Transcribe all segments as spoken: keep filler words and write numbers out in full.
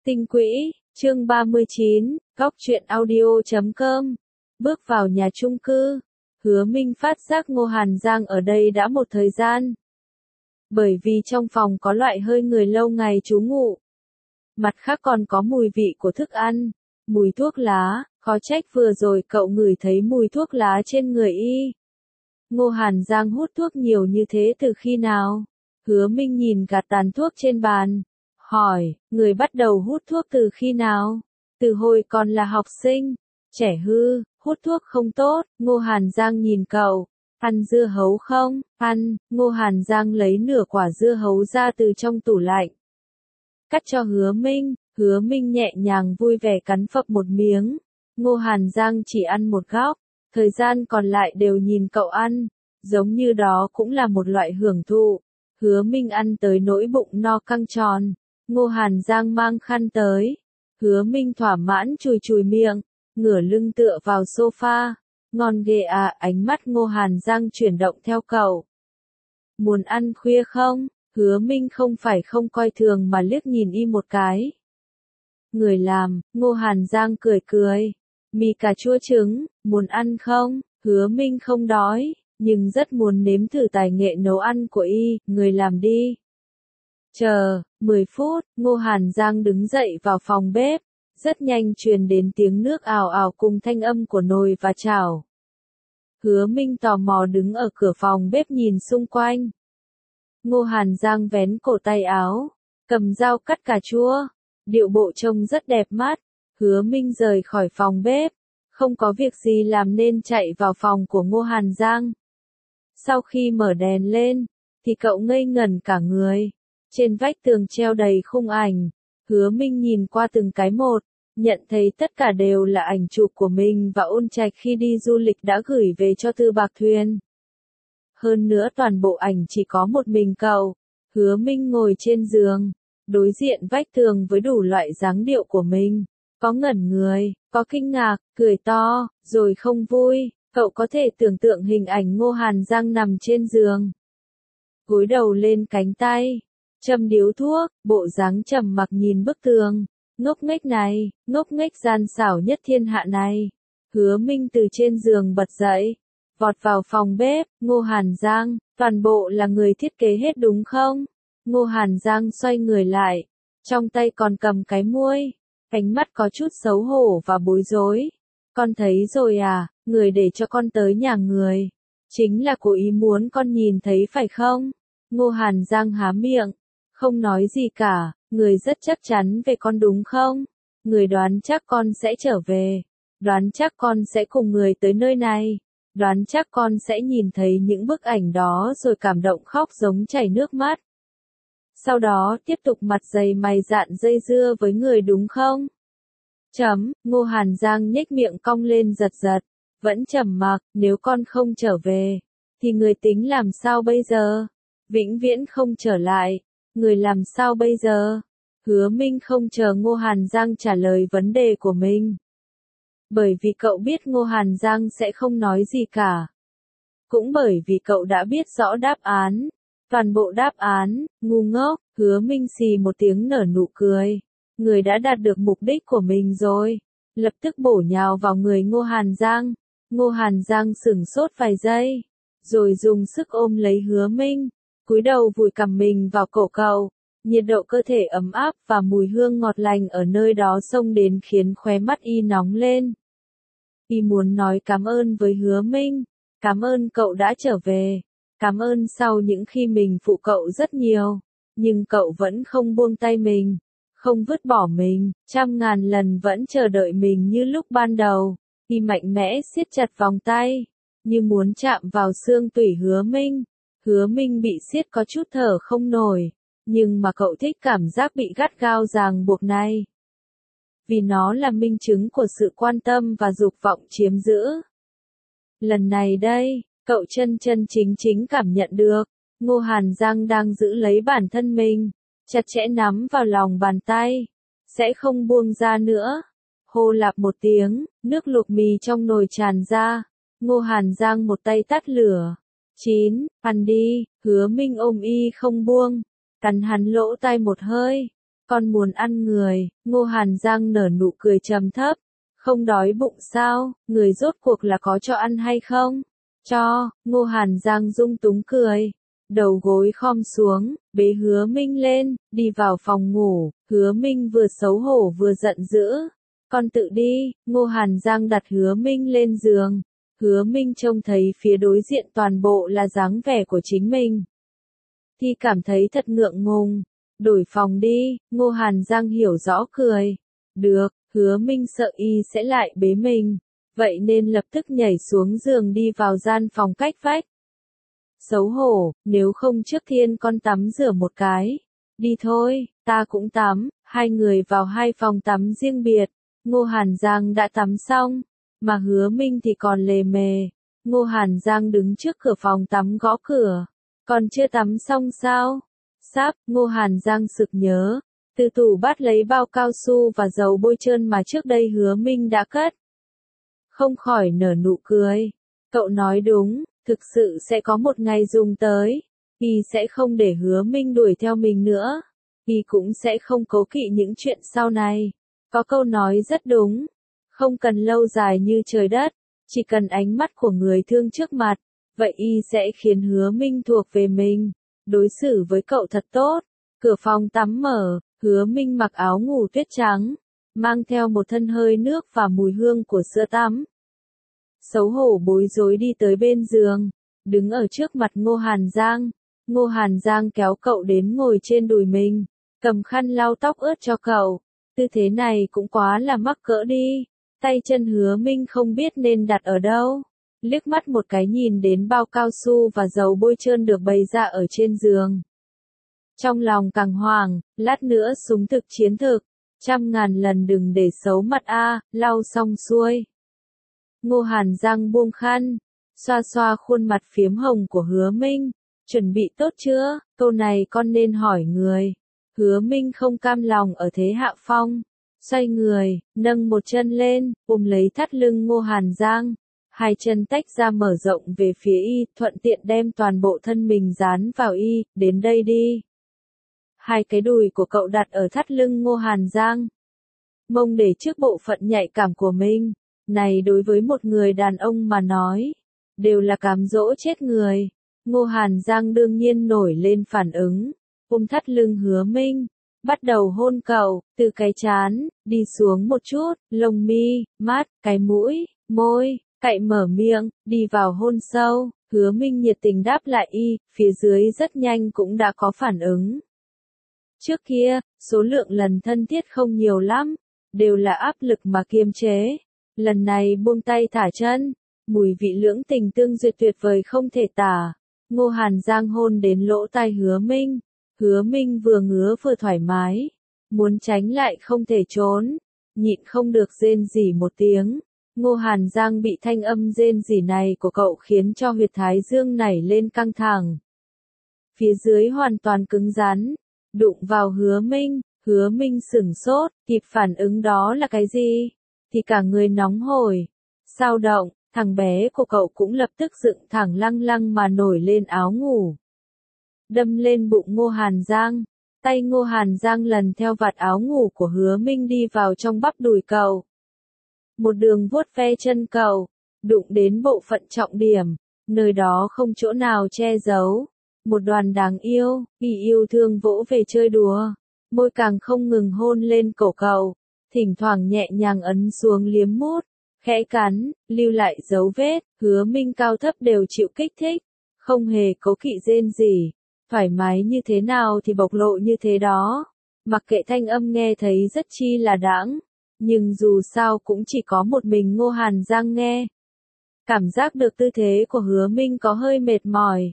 Tinh quỹ, chương ba mươi chín, góc truyện audio chấm com. Bước vào nhà chung cư, Hứa Minh phát giác Ngô Hàn Giang ở đây đã một thời gian. Bởi vì trong phòng có loại hơi người lâu ngày trú ngụ. Mặt khác còn có mùi vị của thức ăn, mùi thuốc lá, khó trách vừa rồi cậu ngửi thấy mùi thuốc lá trên người y. Ngô Hàn Giang hút thuốc nhiều như thế từ khi nào? Hứa Minh nhìn gạt tàn thuốc trên bàn, hỏi, người bắt đầu hút thuốc từ khi nào? Từ hồi còn là học sinh, trẻ hư, hút thuốc không tốt. Ngô Hàn Giang nhìn cậu, ăn dưa hấu không? Ăn. Ngô Hàn Giang lấy nửa quả dưa hấu ra từ trong tủ lạnh, cắt cho Hứa Minh. Hứa Minh nhẹ nhàng vui vẻ cắn phập một miếng. Ngô Hàn Giang chỉ ăn một góc, thời gian còn lại đều nhìn cậu ăn, giống như đó cũng là một loại hưởng thụ. Hứa Minh ăn tới nỗi bụng no căng tròn. Ngô Hàn Giang mang khăn tới. Hứa Minh thỏa mãn chùi chùi miệng, ngửa lưng tựa vào sofa. Ngon ghê à, ánh mắt Ngô Hàn Giang chuyển động theo cậu. Muốn ăn khuya không? Hứa Minh không phải không coi thường mà liếc nhìn y một cái. Người làm, Ngô Hàn Giang cười cười. Mì cà chua trứng, muốn ăn không? Hứa Minh không đói, nhưng rất muốn nếm thử tài nghệ nấu ăn của y. Người làm đi. Chờ, mười phút, Ngô Hàn Giang đứng dậy vào phòng bếp. Rất nhanh truyền đến tiếng nước ào ào cùng thanh âm của nồi và chảo. Hứa Minh tò mò đứng ở cửa phòng bếp nhìn xung quanh. Ngô Hàn Giang vén cổ tay áo, cầm dao cắt cà chua, điệu bộ trông rất đẹp mắt. Hứa Minh rời khỏi phòng bếp, không có việc gì làm nên chạy vào phòng của Ngô Hàn Giang. Sau khi mở đèn lên, thì cậu ngây ngẩn cả người. Trên vách tường treo đầy khung ảnh. Hứa Minh nhìn qua từng cái một, nhận thấy tất cả đều là ảnh chụp của mình và Ôn Trạch khi đi du lịch đã gửi về cho Tư Bạc Thuyền. Hơn nữa toàn bộ ảnh chỉ có một mình cậu. Hứa Minh ngồi trên giường, đối diện vách tường với đủ loại dáng điệu của mình. Có ngẩn người, có kinh ngạc, cười to, rồi không vui. Cậu có thể tưởng tượng hình ảnh Ngô Hàn Giang nằm trên giường, gối đầu lên cánh tay, châm điếu thuốc, bộ dáng trầm mặc nhìn bức tường. Ngốc nghếch này, ngốc nghếch gian xảo nhất thiên hạ này. Hứa Minh từ trên giường bật dậy, vọt vào phòng bếp. Ngô Hàn Giang, toàn bộ là người thiết kế hết đúng không? Ngô Hàn Giang xoay người lại, trong tay còn cầm cái muôi, ánh mắt có chút xấu hổ và bối rối. Con thấy rồi à, người để cho con tới nhà người, chính là cố ý muốn con nhìn thấy phải không? Ngô Hàn Giang há miệng, không nói gì cả. Người rất chắc chắn về con đúng không? Người đoán chắc con sẽ trở về, đoán chắc con sẽ cùng người tới nơi này, đoán chắc con sẽ nhìn thấy những bức ảnh đó rồi cảm động khóc giống chảy nước mắt. Sau đó tiếp tục mặt dày mày dạn dây dưa với người đúng không? Chấm. Ngô Hàn Giang nhếch miệng cong lên giật giật, vẫn trầm mặc. Nếu con không trở về, thì người tính làm sao bây giờ? Vĩnh viễn không trở lại, người làm sao bây giờ? Hứa Minh không chờ Ngô Hàn Giang trả lời vấn đề của mình. Bởi vì cậu biết Ngô Hàn Giang sẽ không nói gì cả. Cũng bởi vì cậu đã biết rõ đáp án. Toàn bộ đáp án, ngu ngốc. Hứa Minh xì một tiếng nở nụ cười. Người đã đạt được mục đích của mình rồi. Lập tức bổ nhào vào người Ngô Hàn Giang. Ngô Hàn Giang sửng sốt vài giây, rồi dùng sức ôm lấy Hứa Minh, cúi đầu vùi cằm mình vào cổ cậu. Nhiệt độ cơ thể ấm áp và mùi hương ngọt lành ở nơi đó xông đến khiến khóe mắt y nóng lên. Y muốn nói cảm ơn với Hứa Minh, cảm ơn cậu đã trở về, cảm ơn sau những khi mình phụ cậu rất nhiều, nhưng cậu vẫn không buông tay mình, không vứt bỏ mình, trăm ngàn lần vẫn chờ đợi mình như lúc ban đầu. Y mạnh mẽ siết chặt vòng tay, như muốn chạm vào xương tủy Hứa Minh. Hứa Minh bị siết có chút thở không nổi. Nhưng mà cậu thích cảm giác bị gắt gao ràng buộc này. Vì nó là minh chứng của sự quan tâm và dục vọng chiếm giữ. Lần này đây, cậu chân chân chính chính cảm nhận được, Ngô Hàn Giang đang giữ lấy bản thân mình, chặt chẽ nắm vào lòng bàn tay, sẽ không buông ra nữa. Hô lạp một tiếng, nước luộc mì trong nồi tràn ra. Ngô Hàn Giang một tay tắt lửa. Chín, ăn đi. Hứa Minh ôm y không buông, cắn hắn lỗ tai một hơi. Con muốn ăn người, Ngô Hàn Giang nở nụ cười trầm thấp. Không đói bụng sao, người rốt cuộc là có cho ăn hay không? Cho, Ngô Hàn Giang dung túng cười. Đầu gối khom xuống, bế Hứa Minh lên, đi vào phòng ngủ, Hứa Minh vừa xấu hổ vừa giận dữ. Con tự đi, Ngô Hàn Giang đặt Hứa Minh lên giường. Hứa Minh trông thấy phía đối diện toàn bộ là dáng vẻ của chính mình. Thì cảm thấy thật ngượng ngùng. Đổi phòng đi, Ngô Hàn Giang hiểu rõ cười. Được, Hứa Minh sợ y sẽ lại bế mình. Vậy nên lập tức nhảy xuống giường đi vào gian phòng cách vách. Xấu hổ, nếu không trước tiên con tắm rửa một cái. Đi thôi, ta cũng tắm, hai người vào hai phòng tắm riêng biệt. Ngô Hàn Giang đã tắm xong, mà Hứa Minh thì còn lề mề. Ngô Hàn Giang đứng trước cửa phòng tắm gõ cửa. Còn chưa tắm xong sao? Sắp, Ngô Hàn Giang sực nhớ. Từ tủ bắt lấy bao cao su và dầu bôi trơn mà trước đây Hứa Minh đã cất. Không khỏi nở nụ cười. Cậu nói đúng, thực sự sẽ có một ngày dùng tới. Y sẽ không để Hứa Minh đuổi theo mình nữa. Y cũng sẽ không cố kỵ những chuyện sau này. Có câu nói rất đúng. Không cần lâu dài như trời đất. Chỉ cần ánh mắt của người thương trước mặt. Vậy Y sẽ khiến Hứa Minh thuộc về mình. Đối xử với cậu thật tốt. Cửa phòng tắm mở. Hứa Minh mặc áo ngủ tuyết trắng. Mang theo một thân hơi nước và mùi hương của sữa tắm. Xấu hổ bối rối đi tới bên giường. Đứng ở trước mặt Ngô Hàn Giang. Ngô Hàn Giang kéo cậu đến ngồi trên đùi mình. Cầm khăn lau tóc ướt cho cậu. Tư thế này cũng quá là mắc cỡ đi. Tay chân Hứa Minh không biết nên đặt ở đâu. Liếc mắt một cái nhìn đến bao cao su và dầu bôi trơn được bày ra ở trên giường. Trong lòng càng hoảng, lát nữa súng thực chiến thực. Trăm ngàn lần đừng để xấu mặt a, lau xong xuôi. Ngô Hàn Giang buông khăn, xoa xoa khuôn mặt phiếm hồng của Hứa Minh. Chuẩn bị tốt chưa? Câu này con nên hỏi người. Hứa Minh không cam lòng ở thế hạ phong. Xoay người, nâng một chân lên, ôm lấy thắt lưng Ngô Hàn Giang. Hai chân tách ra mở rộng về phía y, thuận tiện đem toàn bộ thân mình dán vào y, đến đây đi. Hai cái đùi của cậu đặt ở thắt lưng Ngô Hàn Giang. Mông để trước bộ phận nhạy cảm của mình. Này đối với một người đàn ông mà nói, đều là cám dỗ chết người. Ngô Hàn Giang đương nhiên nổi lên phản ứng, ôm thắt lưng Hứa Minh, bắt đầu hôn cậu, từ cái trán, đi xuống một chút, lông mi, mắt, cái mũi, môi, cậy mở miệng, đi vào hôn sâu. Hứa Minh nhiệt tình đáp lại y, phía dưới rất nhanh cũng đã có phản ứng. Trước kia, số lượng lần thân thiết không nhiều lắm, đều là áp lực mà kiềm chế. Lần này buông tay thả chân, mùi vị lưỡng tình tương duyệt tuyệt vời không thể tả. Ngô Hàn Giang hôn đến lỗ tai Hứa Minh. Hứa Minh vừa ngứa vừa thoải mái. Muốn tránh lại không thể trốn. Nhịn không được rên rỉ một tiếng. Ngô Hàn Giang bị thanh âm rên rỉ này của cậu khiến cho huyệt thái dương nảy lên căng thẳng. Phía dưới hoàn toàn cứng rắn. Đụng vào Hứa Minh. Hứa Minh sửng sốt, kịp phản ứng đó là cái gì? Thì cả người nóng hổi, sao động, thằng bé của cậu cũng lập tức dựng thẳng lăng lăng mà nổi lên áo ngủ. Đâm lên bụng Ngô Hàn Giang, tay Ngô Hàn Giang lần theo vạt áo ngủ của Hứa Minh đi vào trong bắp đùi cậu. Một đường vuốt ve chân cậu, đụng đến bộ phận trọng điểm, nơi đó không chỗ nào che giấu. Một đoàn đáng yêu, vì yêu thương vỗ về chơi đùa, môi càng không ngừng hôn lên cổ cậu. Thỉnh thoảng nhẹ nhàng ấn xuống liếm mút, khẽ cắn, lưu lại dấu vết. Hứa Minh cao thấp đều chịu kích thích, không hề cố kỵ rên rỉ, thoải mái như thế nào thì bộc lộ như thế đó. Mặc kệ thanh âm nghe thấy rất chi là đãng, nhưng dù sao cũng chỉ có một mình Ngô Hàn Giang nghe. Cảm giác được tư thế của Hứa Minh có hơi mệt mỏi.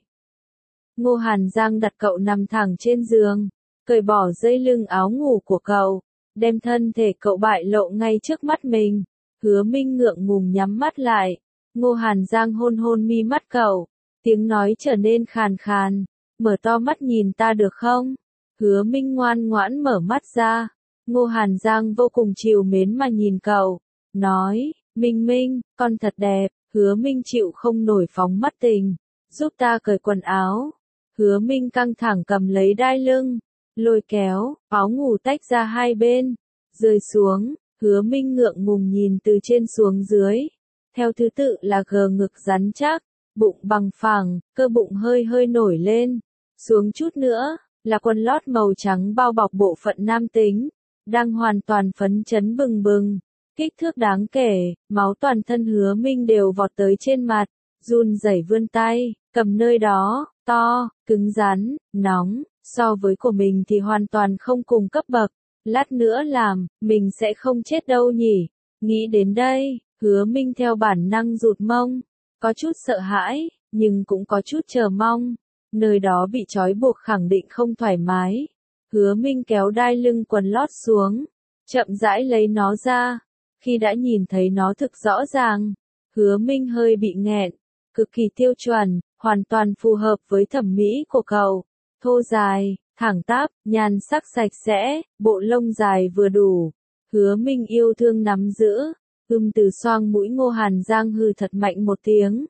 Ngô Hàn Giang đặt cậu nằm thẳng trên giường, cởi bỏ dây lưng áo ngủ của cậu. Đem thân thể cậu bại lộ ngay trước mắt mình. Hứa Minh ngượng ngùng nhắm mắt lại. Ngô Hàn Giang hôn hôn mi mắt cậu. Tiếng nói trở nên khàn khàn. Mở to mắt nhìn ta được không? Hứa Minh ngoan ngoãn mở mắt ra. Ngô Hàn Giang vô cùng trìu mến mà nhìn cậu. Nói, Minh Minh, con thật đẹp. Hứa Minh chịu không nổi phóng mắt tình. Giúp ta cởi quần áo. Hứa Minh căng thẳng cầm lấy đai lưng. lôi kéo, áo ngủ tách ra hai bên, rơi xuống, Hứa Minh ngượng ngùng nhìn từ trên xuống dưới, theo thứ tự là gờ ngực rắn chắc, bụng bằng phẳng, cơ bụng hơi hơi nổi lên, xuống chút nữa, là quần lót màu trắng bao bọc bộ phận nam tính, đang hoàn toàn phấn chấn bừng bừng, kích thước đáng kể, máu toàn thân Hứa Minh đều vọt tới trên mặt, run rẩy vươn tay, cầm nơi đó, to, cứng rắn, nóng, so với của mình thì hoàn toàn không cùng cấp bậc, lát nữa làm, mình sẽ không chết đâu nhỉ, nghĩ đến đây, Hứa Minh theo bản năng rụt mông, có chút sợ hãi, nhưng cũng có chút chờ mong, nơi đó bị trói buộc khẳng định không thoải mái, Hứa Minh kéo đai lưng quần lót xuống, chậm rãi lấy nó ra, khi đã nhìn thấy nó thực rõ ràng, Hứa Minh hơi bị nghẹn, cực kỳ tiêu chuẩn, hoàn toàn phù hợp với thẩm mỹ của cậu, thô dài, thẳng tắp, nhan sắc sạch sẽ, bộ lông dài vừa đủ, Hứa Minh yêu thương nắm giữ, ưm từ xoang mũi Ngô Hàn Giang hừ thật mạnh một tiếng.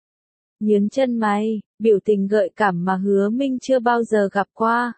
Nhướng chân mày, biểu tình gợi cảm mà Hứa Minh chưa bao giờ gặp qua.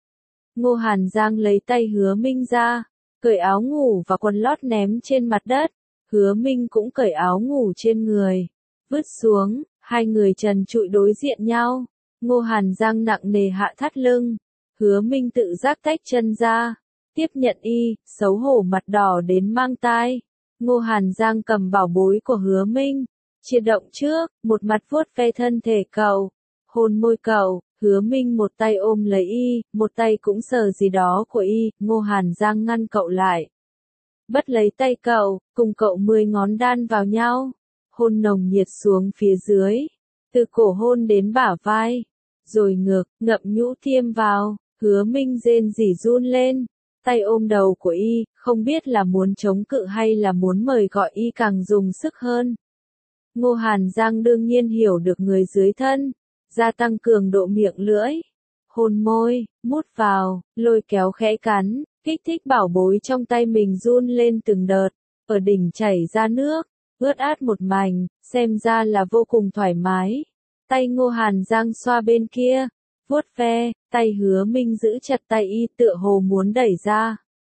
Ngô Hàn Giang lấy tay Hứa Minh ra, cởi áo ngủ và quần lót ném trên mặt đất, Hứa Minh cũng cởi áo ngủ trên người, vứt xuống, hai người trần trụi đối diện nhau, Ngô Hàn Giang nặng nề hạ thắt lưng, Hứa Minh tự giác tách chân ra, tiếp nhận y, xấu hổ mặt đỏ đến mang tai, Ngô Hàn Giang cầm bảo bối của Hứa Minh, chia động trước, một mặt vuốt ve thân thể cậu, hôn môi cậu, Hứa Minh một tay ôm lấy y, một tay cũng sờ gì đó của y, Ngô Hàn Giang ngăn cậu lại. Bắt lấy tay cậu, cùng cậu mười ngón đan vào nhau, hôn nồng nhiệt xuống phía dưới, từ cổ hôn đến bả vai, rồi ngược, ngậm nhũ tiêm vào, Hứa Minh rên rỉ run lên, tay ôm đầu của y, không biết là muốn chống cự hay là muốn mời gọi y càng dùng sức hơn. Ngô Hàn Giang đương nhiên hiểu được người dưới thân, gia tăng cường độ miệng lưỡi, hôn môi, mút vào, lôi kéo khẽ cắn, kích thích bảo bối trong tay mình run lên từng đợt, ở đỉnh chảy ra nước, ướt át một mảnh, xem ra là vô cùng thoải mái. Tay Ngô Hàn Giang xoa bên kia, vuốt ve, tay Hứa Minh giữ chặt tay y tựa hồ muốn đẩy ra.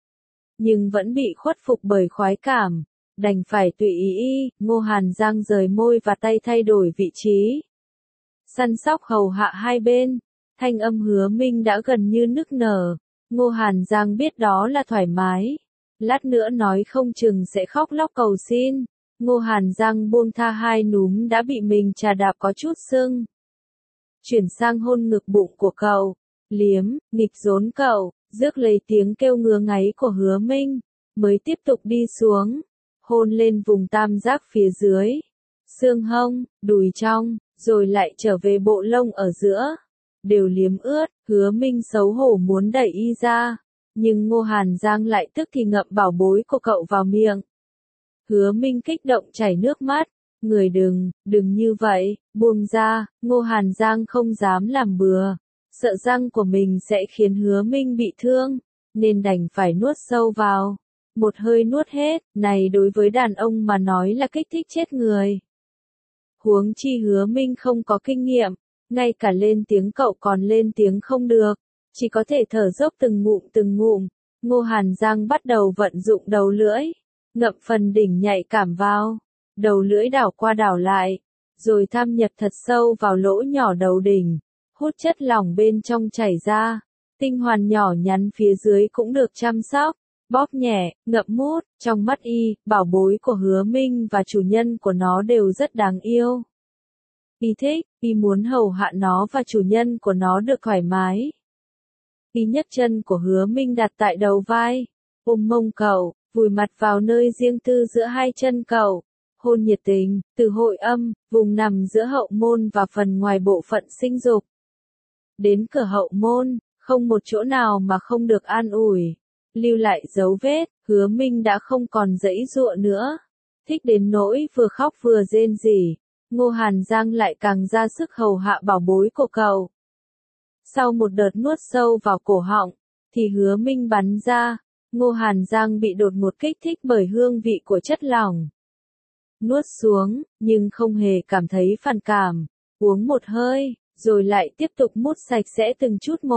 Nhưng vẫn bị khuất phục bởi khoái cảm, đành phải tùy ý y, Ngô Hàn Giang rời môi và tay thay đổi vị trí. Săn sóc hầu hạ hai bên, thanh âm Hứa Minh đã gần như nức nở, Ngô Hàn Giang biết đó là thoải mái, lát nữa nói không chừng sẽ khóc lóc cầu xin. Ngô Hàn Giang buông tha hai núm đã bị mình chà đạp có chút sưng. Chuyển sang hôn ngực bụng của cậu, liếm, nghịch rốn cậu, rước lấy tiếng kêu ngứa ngáy của Hứa Minh, mới tiếp tục đi xuống, hôn lên vùng tam giác phía dưới, xương hông, đùi trong, rồi lại trở về bộ lông ở giữa, đều liếm ướt, Hứa Minh xấu hổ muốn đẩy y ra, nhưng Ngô Hàn Giang lại tức thì ngậm bảo bối của cậu vào miệng. Hứa Minh kích động chảy nước mắt, người đừng, đừng như vậy, buông ra, Ngô Hàn Giang không dám làm bừa, sợ răng của mình sẽ khiến Hứa Minh bị thương, nên đành phải nuốt sâu vào, một hơi nuốt hết, này đối với đàn ông mà nói là kích thích chết người. Huống chi Hứa Minh không có kinh nghiệm, ngay cả lên tiếng cậu còn lên tiếng không được, chỉ có thể thở dốc từng ngụm từng ngụm, Ngô Hàn Giang bắt đầu vận dụng đầu lưỡi. Ngậm phần đỉnh nhạy cảm vào, đầu lưỡi đảo qua đảo lại, rồi thâm nhập thật sâu vào lỗ nhỏ đầu đỉnh, hút chất lỏng bên trong chảy ra, tinh hoàn nhỏ nhắn phía dưới cũng được chăm sóc, bóp nhẹ, ngậm mút, trong mắt y, bảo bối của Hứa Minh và chủ nhân của nó đều rất đáng yêu. Y thích, y muốn hầu hạ nó và chủ nhân của nó được thoải mái. Y nhấc chân của Hứa Minh đặt tại đầu vai, ôm mông cậu, vùi mặt vào nơi riêng tư giữa hai chân cậu, hôn nhiệt tình, từ hội âm, vùng nằm giữa hậu môn và phần ngoài bộ phận sinh dục. Đến cửa hậu môn, không một chỗ nào mà không được an ủi, lưu lại dấu vết, Hứa Minh đã không còn giãy giụa nữa, thích đến nỗi vừa khóc vừa rên rỉ, Ngô Hàn Giang lại càng ra sức hầu hạ bảo bối của cậu. Sau một đợt nuốt sâu vào cổ họng, thì Hứa Minh bắn ra. Ngô Hàn Giang bị đột ngột kích thích bởi hương vị của chất lỏng. Nuốt xuống, nhưng không hề cảm thấy phản cảm, uống một hơi, rồi lại tiếp tục mút sạch sẽ từng chút một,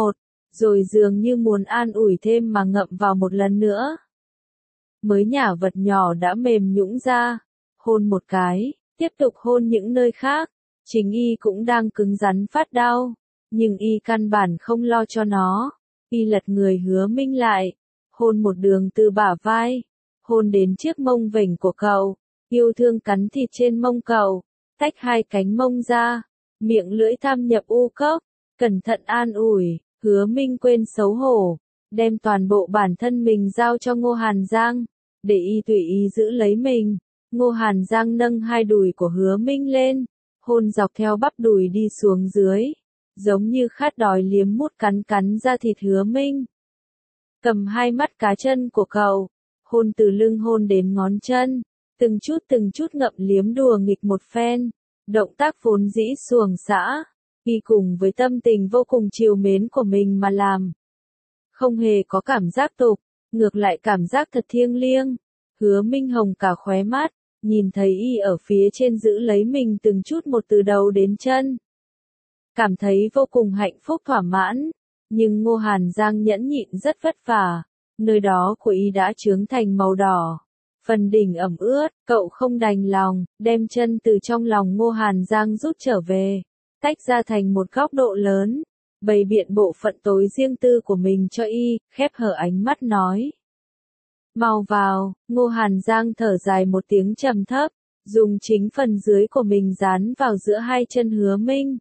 rồi dường như muốn an ủi thêm mà ngậm vào một lần nữa. Mới nhả vật nhỏ đã mềm nhũn ra, hôn một cái, tiếp tục hôn những nơi khác, chính y cũng đang cứng rắn phát đau, nhưng y căn bản không lo cho nó, y lật người Hứa Minh lại, hôn một đường từ bả vai, hôn đến chiếc mông vểnh của cậu, yêu thương cắn thịt trên mông cậu, tách hai cánh mông ra, miệng lưỡi tham nhập u cốc, cẩn thận an ủi. Hứa Minh quên xấu hổ, đem toàn bộ bản thân mình giao cho Ngô Hàn Giang, để y tùy ý giữ lấy mình. Ngô Hàn Giang nâng hai đùi của Hứa Minh lên, hôn dọc theo bắp đùi đi xuống dưới, giống như khát đói liếm mút cắn cắn ra thịt Hứa Minh. Cầm hai mắt cá chân của cậu, hôn từ lưng hôn đến ngón chân, từng chút từng chút ngậm liếm đùa nghịch một phen, động tác vốn dĩ xuồng xã. Y cùng với tâm tình vô cùng trìu mến của mình mà làm. Không hề có cảm giác tục, ngược lại cảm giác thật thiêng liêng. Hứa Minh hồng cả khóe mắt, nhìn thấy y ở phía trên giữ lấy mình từng chút một từ đầu đến chân. Cảm thấy vô cùng hạnh phúc thỏa mãn, nhưng Ngô Hàn Giang nhẫn nhịn rất vất vả, nơi đó của y đã chướng thành màu đỏ. Phần đỉnh ẩm ướt, cậu không đành lòng, đem chân từ trong lòng Ngô Hàn Giang rút trở về. Tách ra thành một góc độ lớn, bày biện bộ phận tối riêng tư của mình cho y, khép hở ánh mắt nói. Mau vào, Ngô Hàn Giang thở dài một tiếng trầm thấp, dùng chính phần dưới của mình dán vào giữa hai chân Hứa Minh.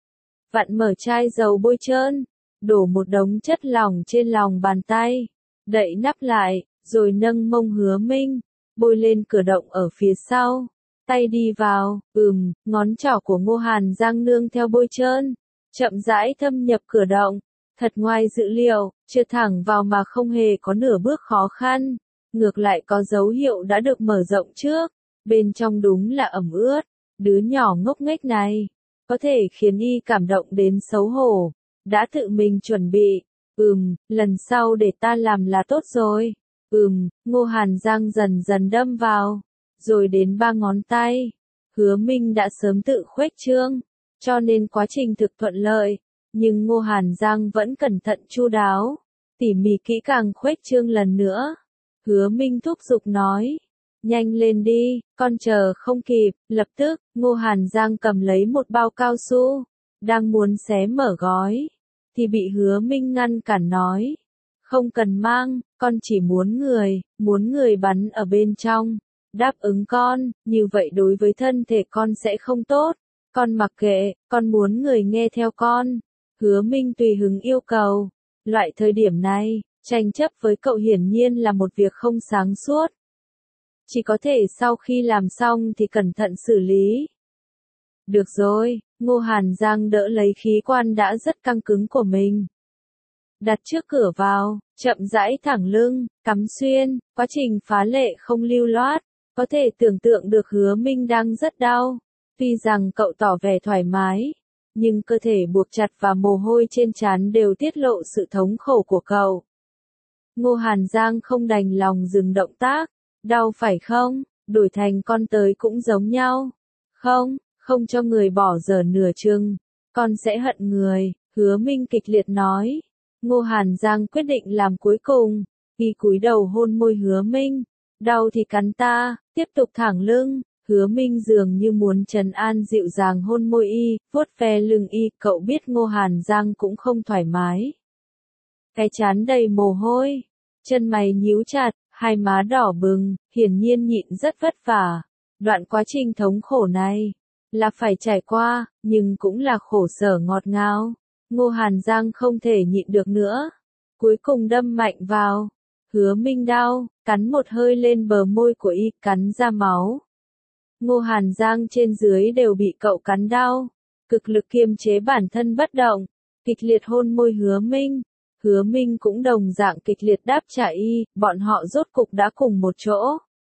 Vặn mở chai dầu bôi trơn, đổ một đống chất lỏng trên lòng bàn tay, đậy nắp lại, rồi nâng mông Hứa Minh, bôi lên cửa động ở phía sau. Tay đi vào, ừm, ngón trỏ của Ngô Hàn Giang nương theo bôi trơn, chậm rãi thâm nhập cửa động, thật ngoài dự liệu, trượt thẳng vào mà không hề có nửa bước khó khăn, ngược lại có dấu hiệu đã được mở rộng trước, bên trong đúng là ẩm ướt, đứa nhỏ ngốc nghếch này, có thể khiến y cảm động đến xấu hổ, đã tự mình chuẩn bị, ừm, lần sau để ta làm là tốt rồi, ừm, Ngô Hàn Giang dần dần đâm vào. Rồi đến ba ngón tay, Hứa Minh đã sớm tự khuếch trương, cho nên quá trình thực thuận lợi, nhưng Ngô Hàn Giang vẫn cẩn thận chu đáo, tỉ mỉ kỹ càng khuếch trương lần nữa. Hứa Minh thúc giục nói, nhanh lên đi, con chờ không kịp, lập tức, Ngô Hàn Giang cầm lấy một bao cao su, đang muốn xé mở gói, thì bị Hứa Minh ngăn cản nói, không cần mang, con chỉ muốn người, muốn người bắn ở bên trong. Đáp ứng con, như vậy đối với thân thể con sẽ không tốt, con mặc kệ, con muốn người nghe theo con. Hứa Minh tùy hứng yêu cầu, loại thời điểm này, tranh chấp với cậu hiển nhiên là một việc không sáng suốt. Chỉ có thể sau khi làm xong thì cẩn thận xử lý. Được rồi, Ngô Hàn Giang đỡ lấy khí quan đã rất căng cứng của mình. Đặt trước cửa vào, chậm rãi thẳng lưng, cắm xuyên, quá trình phá lệ không lưu loát. Có thể tưởng tượng được Hứa Minh đang rất đau, tuy rằng cậu tỏ vẻ thoải mái, nhưng cơ thể buộc chặt và mồ hôi trên trán đều tiết lộ sự thống khổ của cậu. Ngô Hàn Giang không đành lòng dừng động tác, đau phải không, đổi thành con tới cũng giống nhau. Không, không cho người bỏ dở nửa chừng, con sẽ hận người, Hứa Minh kịch liệt nói. Ngô Hàn Giang quyết định làm cuối cùng, y cúi đầu hôn môi Hứa Minh. Đau thì cắn ta, tiếp tục thẳng lưng, Hứa Minh dường như muốn trấn an dịu dàng hôn môi y, vuốt ve lưng y, cậu biết Ngô Hàn Giang cũng không thoải mái. Cái trán đầy mồ hôi, chân mày nhíu chặt, hai má đỏ bừng, hiển nhiên nhịn rất vất vả. Đoạn quá trình thống khổ này, là phải trải qua, nhưng cũng là khổ sở ngọt ngào. Ngô Hàn Giang không thể nhịn được nữa, cuối cùng đâm mạnh vào. Hứa Minh đau, cắn một hơi lên bờ môi của y, cắn ra máu. Ngô Hàn Giang trên dưới đều bị cậu cắn đau, cực lực kiềm chế bản thân bất động, kịch liệt hôn môi Hứa Minh. Hứa Minh cũng đồng dạng kịch liệt đáp trả y, bọn họ rốt cục đã cùng một chỗ.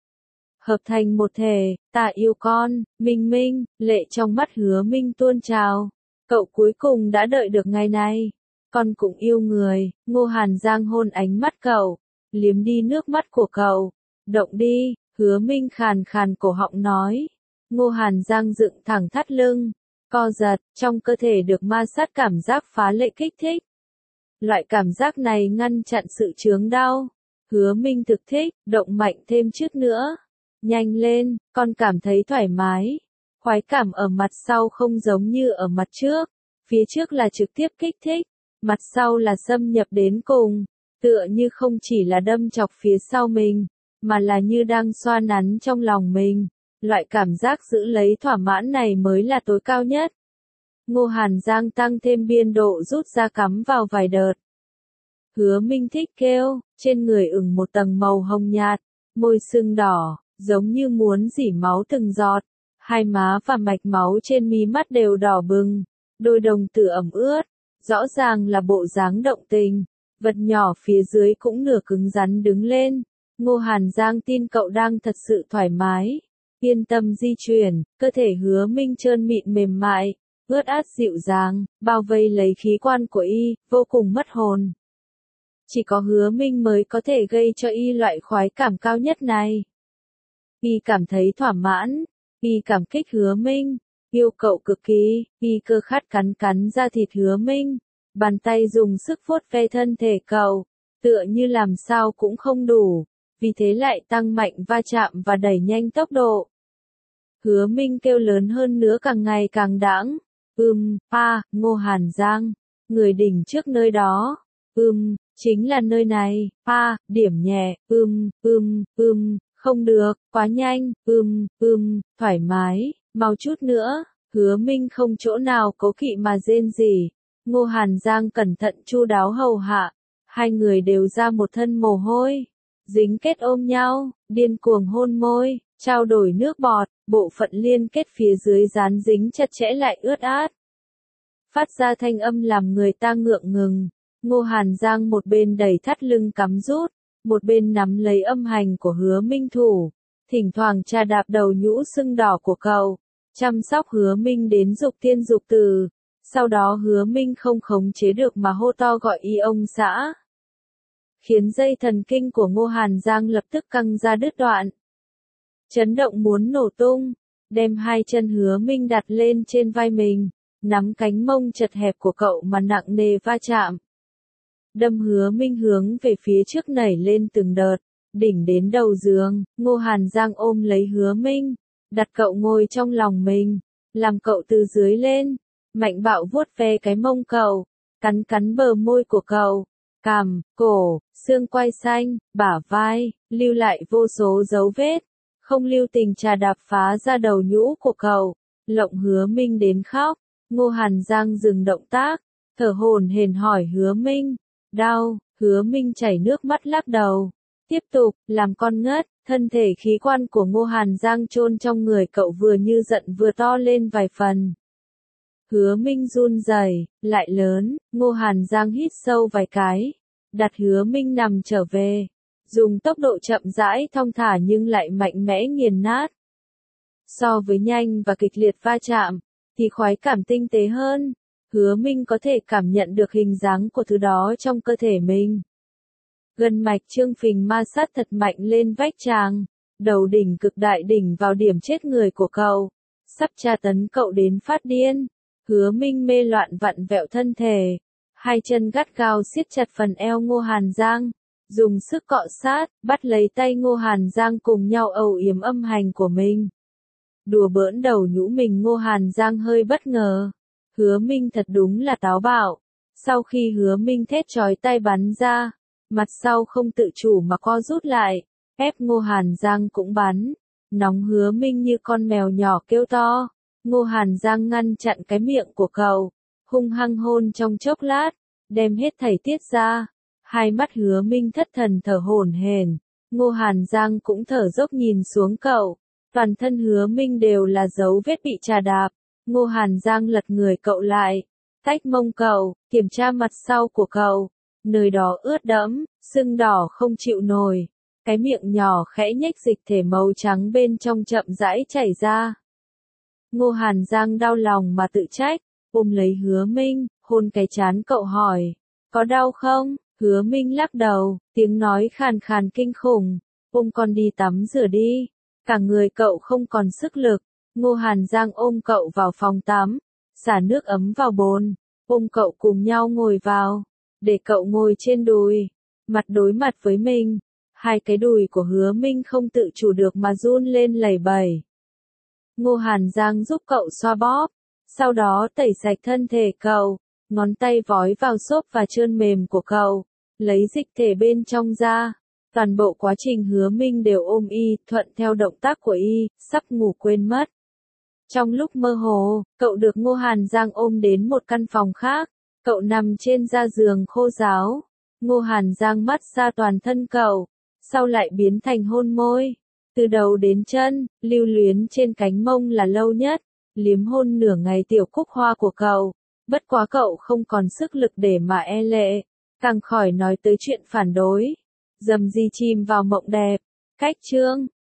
Hợp thành một thể, ta yêu con, Minh Minh, lệ trong mắt Hứa Minh tuôn trào. Cậu cuối cùng đã đợi được ngày này. Con cũng yêu người, Ngô Hàn Giang hôn ánh mắt cậu, liếm đi nước mắt của cậu. Động đi, Hứa Minh khàn khàn cổ họng nói. Ngô Hàn Giang dựng thẳng thắt lưng, co giật, trong cơ thể được ma sát cảm giác phá lệ kích thích. Loại cảm giác này ngăn chặn sự chướng đau. Hứa Minh thực thích, động mạnh thêm chút nữa. Nhanh lên, con cảm thấy thoải mái. Khoái cảm ở mặt sau không giống như ở mặt trước. Phía trước là trực tiếp kích thích, mặt sau là xâm nhập đến cùng. Tựa như không chỉ là đâm chọc phía sau mình, mà là như đang xoa nắn trong lòng mình. Loại cảm giác giữ lấy thỏa mãn này mới là tối cao nhất. Ngô Hàn Giang tăng thêm biên độ rút ra cắm vào vài đợt. Hứa Minh thích kêu, trên người ửng một tầng màu hồng nhạt, môi sưng đỏ, giống như muốn rỉ máu từng giọt. Hai má và mạch máu trên mí mắt đều đỏ bừng, đôi đồng tử ẩm ướt, rõ ràng là bộ dáng động tình. Vật nhỏ phía dưới cũng nửa cứng rắn đứng lên. Ngô Hàn Giang tin cậu đang thật sự thoải mái. Yên tâm di chuyển, cơ thể Hứa Minh trơn mịn mềm mại, ướt át dịu dàng, bao vây lấy khí quan của y, vô cùng mất hồn. Chỉ có Hứa Minh mới có thể gây cho y loại khoái cảm cao nhất này. Y cảm thấy thỏa mãn, y cảm kích Hứa Minh, yêu cậu cực kỳ, y cơ khát cắn cắn da thịt Hứa Minh, bàn tay dùng sức vuốt ve thân thể cậu, tựa như làm sao cũng không đủ, vì thế lại tăng mạnh va chạm và đẩy nhanh tốc độ. Hứa Minh kêu lớn hơn nữa càng ngày càng đãng. Ừm, pa, Ngô Hàn Giang, người đỉnh trước nơi đó. Ừm, chính là nơi này, pa, điểm nhẹ, ừm, ừm, ừm, không được, quá nhanh, ừm, ừm, thoải mái, mau chút nữa. Hứa Minh không chỗ nào cố kỵ mà rên rỉ. Ngô Hàn Giang cẩn thận chu đáo hầu hạ, hai người đều ra một thân mồ hôi, dính kết ôm nhau, điên cuồng hôn môi, trao đổi nước bọt, bộ phận liên kết phía dưới dán dính chặt chẽ lại ướt át. Phát ra thanh âm làm người ta ngượng ngừng. Ngô Hàn Giang một bên đẩy thắt lưng cắm rút, một bên nắm lấy âm hành của Hứa Minh thủ, thỉnh thoảng chà đạp đầu nhũ sưng đỏ của cậu, chăm sóc Hứa Minh đến dục tiên dục tử. Sau đó Hứa Minh không khống chế được mà hô to gọi y ông xã, khiến dây thần kinh của Ngô Hàn Giang lập tức căng ra đứt đoạn. Chấn động muốn nổ tung, đem hai chân Hứa Minh đặt lên trên vai mình, nắm cánh mông chật hẹp của cậu mà nặng nề va chạm. Đâm Hứa Minh hướng về phía trước nảy lên từng đợt, đỉnh đến đầu giường. Ngô Hàn Giang ôm lấy Hứa Minh, đặt cậu ngồi trong lòng mình, làm cậu từ dưới lên, mạnh bạo vuốt ve cái mông cậu, cắn cắn bờ môi của cậu, cằm, cổ, xương quai xanh, bả vai, lưu lại vô số dấu vết, không lưu tình trà đạp phá ra đầu nhũ của cậu, lộng Hứa Minh đến khóc. Ngô Hàn Giang dừng động tác, thở hổn hển hỏi Hứa Minh, đau. Hứa Minh chảy nước mắt lắc đầu, tiếp tục, làm con ngất. Thân thể khí quan của Ngô Hàn Giang chôn trong người cậu vừa như giận vừa to lên vài phần. Hứa Minh run rẩy, lại lớn. Ngô Hàn Giang hít sâu vài cái, đặt Hứa Minh nằm trở về, dùng tốc độ chậm rãi thong thả nhưng lại mạnh mẽ nghiền nát. So với nhanh và kịch liệt va chạm, thì khoái cảm tinh tế hơn. Hứa Minh có thể cảm nhận được hình dáng của thứ đó trong cơ thể mình. Gân mạch trương phình ma sát thật mạnh lên vách tràng, đầu đỉnh cực đại đỉnh vào điểm chết người của cậu, sắp tra tấn cậu đến phát điên. Hứa Minh mê loạn vặn vẹo thân thể, hai chân gắt gao siết chặt phần eo Ngô Hàn Giang, dùng sức cọ sát, bắt lấy tay Ngô Hàn Giang cùng nhau âu yếm âm hành của mình. Đùa bỡn đầu nhũ mình. Ngô Hàn Giang hơi bất ngờ. Hứa Minh thật đúng là táo bạo. Sau khi Hứa Minh thét chói tai bắn ra, mặt sau không tự chủ mà co rút lại, ép Ngô Hàn Giang cũng bắn. Nóng Hứa Minh như con mèo nhỏ kêu to. Ngô Hàn Giang ngăn chặn cái miệng của cậu, hung hăng hôn trong chốc lát, đem hết thảy tiết ra. Hai mắt Hứa Minh thất thần thở hổn hển. Ngô Hàn Giang cũng thở dốc nhìn xuống cậu. Toàn thân Hứa Minh đều là dấu vết bị trà đạp. Ngô Hàn Giang lật người cậu lại, tách mông cậu, kiểm tra mặt sau của cậu. Nơi đó ướt đẫm, sưng đỏ không chịu nổi. Cái miệng nhỏ khẽ nhếch dịch thể màu trắng bên trong chậm rãi chảy ra. Ngô Hàn Giang đau lòng mà tự trách, ôm lấy Hứa Minh, hôn cái trán cậu hỏi, có đau không? Hứa Minh lắc đầu, tiếng nói khàn khàn kinh khủng, ôm con đi tắm rửa đi. Cả người cậu không còn sức lực. Ngô Hàn Giang ôm cậu vào phòng tắm, xả nước ấm vào bồn, ôm cậu cùng nhau ngồi vào. để cậu ngồi trên đùi, mặt đối mặt với mình. Hai cái đùi của Hứa Minh không tự chủ được mà run lên lẩy bẩy. Ngô Hàn Giang giúp cậu xoa bóp, sau đó tẩy sạch thân thể cậu, ngón tay vói vào xốp và trơn mềm của cậu, lấy dịch thể bên trong ra. Toàn bộ quá trình Hứa Minh đều ôm y, thuận theo động tác của y, sắp ngủ quên mất. Trong lúc mơ hồ, cậu được Ngô Hàn Giang ôm đến một căn phòng khác, cậu nằm trên da giường khô ráo. Ngô Hàn Giang mát xa toàn thân cậu, sau lại biến thành hôn môi. Từ đầu đến chân, lưu luyến trên cánh mông là lâu nhất, liếm hôn nửa ngày tiểu cúc hoa của cậu. Bất quá cậu không còn sức lực để mà e lệ, càng khỏi nói tới chuyện phản đối. Dầm gì chìm vào mộng đẹp. Cách chương